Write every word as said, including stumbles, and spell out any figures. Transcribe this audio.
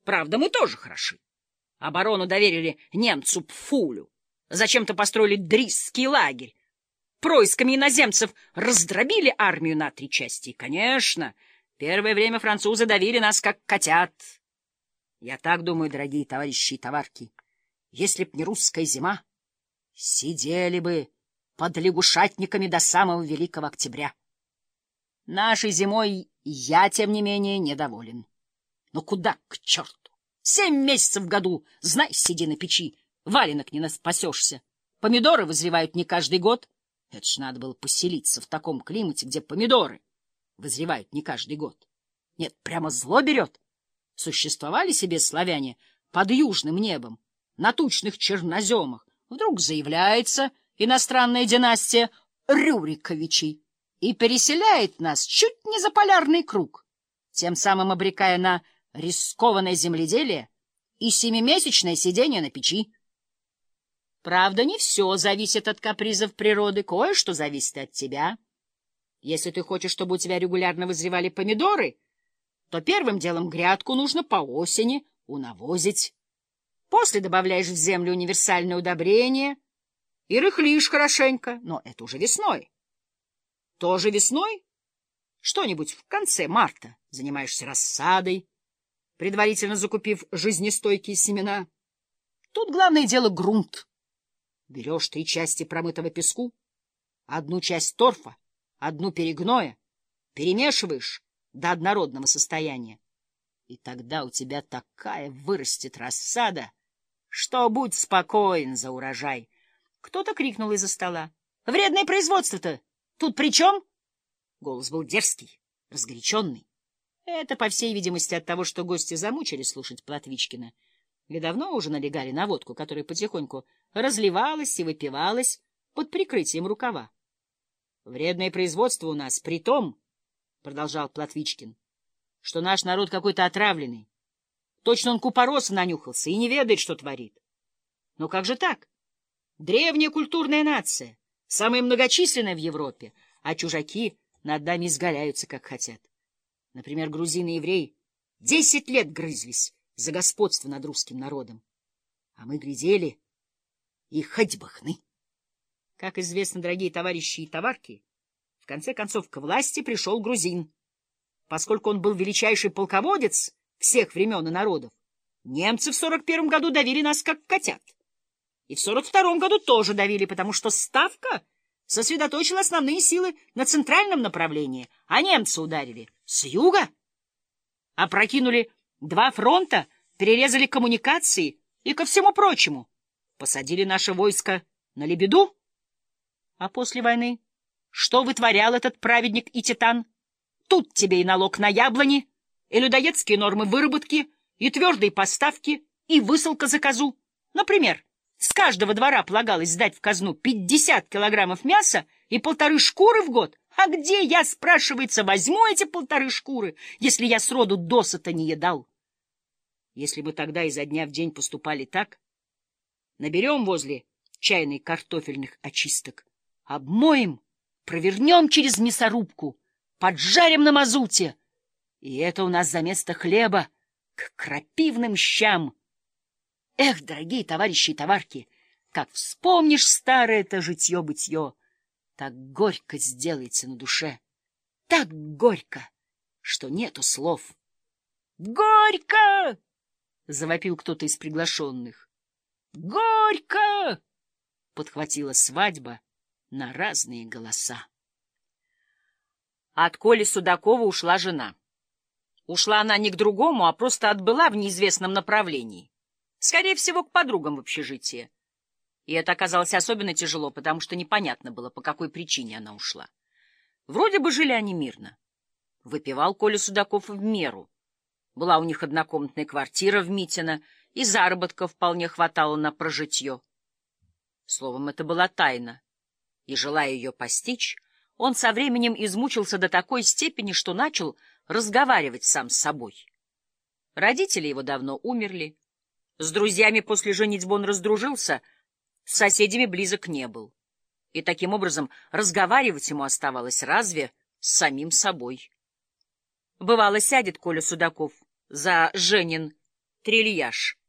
Правда, мы тоже хороши. Оборону доверили немцу Пфулю. Зачем-то построили Дрисский лагерь. Происками иноземцев раздробили армию на три части. И, конечно, первое время французы давили нас, как котят. Я так думаю, дорогие товарищи и товарки, если б не русская зима, сидели бы под лягушатниками до самого Великого Октября. Нашей зимой я, тем не менее, недоволен. Но куда к черту? Семь месяцев в году, знай, сиди на печи, валенок не наспасешься. Помидоры вызревают не каждый год. Это ж надо было поселиться в таком климате, где помидоры вызревают не каждый год. Нет, прямо зло берет. Существовали себе славяне под южным небом, на тучных черноземах. Вдруг заявляется иностранная династия Рюриковичей и переселяет нас чуть не за полярный круг, тем самым обрекая на рискованное земледелие и семимесячное сидение на печи. Правда, не все зависит от капризов природы, кое-что зависит от тебя. Если ты хочешь, чтобы у тебя регулярно вызревали помидоры, то первым делом грядку нужно по осени унавозить. После добавляешь в землю универсальное удобрение и рыхлишь хорошенько, но это уже весной. Тоже весной, что-нибудь в конце марта, занимаешься рассадой, предварительно закупив жизнестойкие семена. Тут главное дело — грунт. Берешь три части промытого песку, одну часть торфа, одну перегноя, перемешиваешь до однородного состояния. И тогда у тебя такая вырастет рассада, что будь спокоен за урожай. Кто-то крикнул из-за стола: — Вредное производство-то тут при чем? Голос был дерзкий, разгоряченный. Это, по всей видимости, от того, что гости замучили слушать Платвичкина и давно уже налегали на водку, которая потихоньку разливалась и выпивалась под прикрытием рукава. — Вредное производство у нас при том, — продолжал Платвичкин, — что наш народ какой-то отравленный. Точно он купороса нанюхался и не ведает, что творит. Но как же так? Древняя культурная нация, самая многочисленная в Европе, а чужаки над нами изгаляются, как хотят. Например, грузины и евреи десять лет грызлись за господство над русским народом. А мы глядели и хоть бы хны. Как известно, дорогие товарищи и товарки, в конце концов к власти пришел грузин. Поскольку он был величайший полководец всех времен и народов, немцы в сорок первом году давили нас, как котят. И в сорок втором году тоже давили, потому что Ставка сосредоточила основные силы на центральном направлении, а немцы ударили с юга, опрокинули два фронта, перерезали коммуникации и, ко всему прочему, посадили наше войско на лебеду. А после войны что вытворял этот праведник и титан? Тут тебе и налог на яблони, и людоедские нормы выработки, и твердые поставки, и высылка за козу. Например, с каждого двора полагалось сдать в казну пятьдесят килограммов мяса и полторы шкуры в год. А где я, спрашивается, возьму эти полторы шкуры, если я сроду досыта не едал? Если мы тогда изо дня в день поступали так, наберем возле чайной картофельных очисток, обмоем, провернем через мясорубку, поджарим на мазуте, и это у нас за место хлеба к крапивным щам. Эх, дорогие товарищи и товарки, как вспомнишь старое-то житье-бытье, так горько сделается на душе, так горько, что нету слов. «Горько!» — завопил кто-то из приглашенных. «Горько!» — подхватила свадьба на разные голоса. От Коли Судакова ушла жена. Ушла она не к другому, а просто отбыла в неизвестном направлении. Скорее всего, к подругам в общежитие. И это оказалось особенно тяжело, потому что непонятно было, по какой причине она ушла. Вроде бы жили они мирно. Выпивал Коля Судаков в меру. Была у них однокомнатная квартира в Митино, и заработка вполне хватало на прожитье. Словом, это была тайна. И, желая ее постичь, он со временем измучился до такой степени, что начал разговаривать сам с собой. Родители его давно умерли. С друзьями после женитьбы он раздружился, с соседями близок не был. И таким образом разговаривать ему оставалось разве с самим собой. Бывало, сядет Коля Судаков за Женин трильяж.